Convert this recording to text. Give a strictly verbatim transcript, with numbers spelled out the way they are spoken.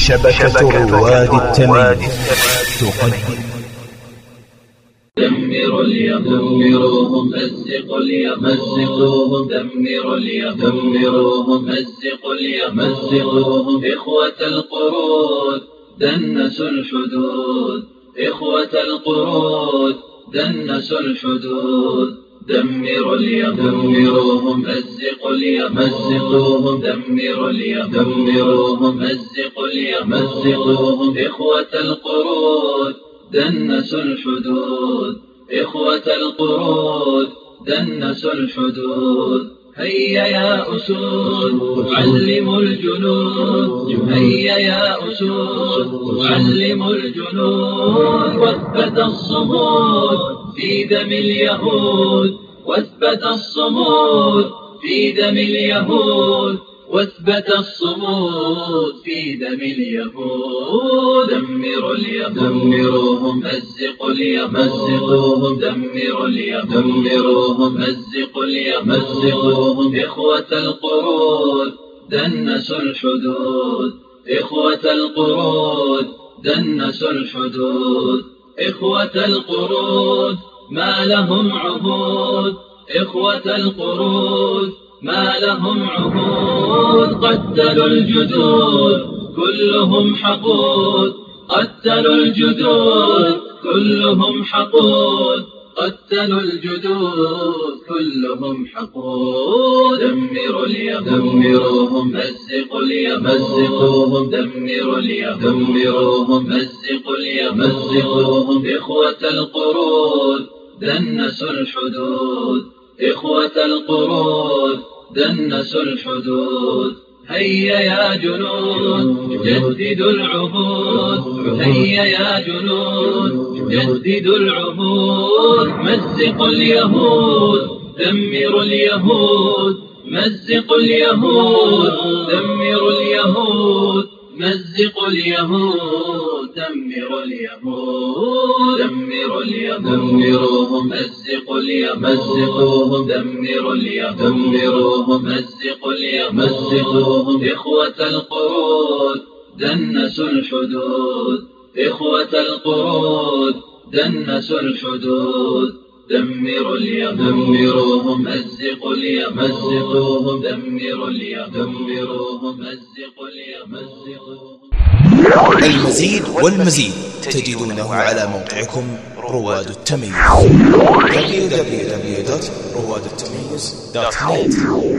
شبكة رواد التمييز تقدم دمروا اليوم دمروهم مزقوا اليوم مزقوهم دمروا اليوم دمروهم مزقوا اليوم مزقوهم إخوة القرود دنسوا الحدود إخوة القرود دنسوا الحدود دمروا اليوم دمروهم مزقوا اليوم مزقوهم دمروا اليوم دمروهم مزقوا اليوم مزقوهم إخوة القرود دنسوا الحدود إخوة القرود دنسوا الحدود هيا يا أسود علموا الجنود هيا يا أسود علموا الجنود واثبت الصمود في دم اليهود واثبت الصمود في دم اليهود واثبت الصمود في دم اليهود دمروا اليوم دمروهم مزقوا اليوم مزقوهم دمروا اليوم دمروهم مزقوا اليوم مزقوهم إخوة القرود دنسوا الحدود إخوة القرود دنسوا الحدود إخوة القرود ما لهم عهود إخوة القرود ما لهم عهود قتلوا الجدود كلهم حقود قتلوا الجدود كلهم حقود قتلوا الجدود كلهم حقود دمروا اليوم دمروهم مزقوا اليوم مزقوهم دمروا اليوم دمروهم مزقوا اليوم مزقوهم إخوة القرود دنسوا الحدود إخوة القرود دنسوا الحدود هيا يا جنود جددوا العهود هيا يا جنود جددوا العهود مزقوا اليهود دمروا اليهود مزقوا اليهود دمروا اليهود مزقوا اليهود دمروا اليهود دمروا اليوم دمروهم مزقوا اليوم مزقوهم دمروا اليوم دمروهم مزقوا اليوم مزقوهم إخوة القرود دنسوا الحدود إخوة القرود دنسوا الحدود دمروا اليوم دمروهم مزقوا اليوم مزقوهم دمروا اليوم دمروهم مزقوا اليوم مزقوهم. المزيد والمزيد تجدونه على موقعكم رواد التمييز دبليو دبليو دبليو دوت رواد التمييز دوت نت.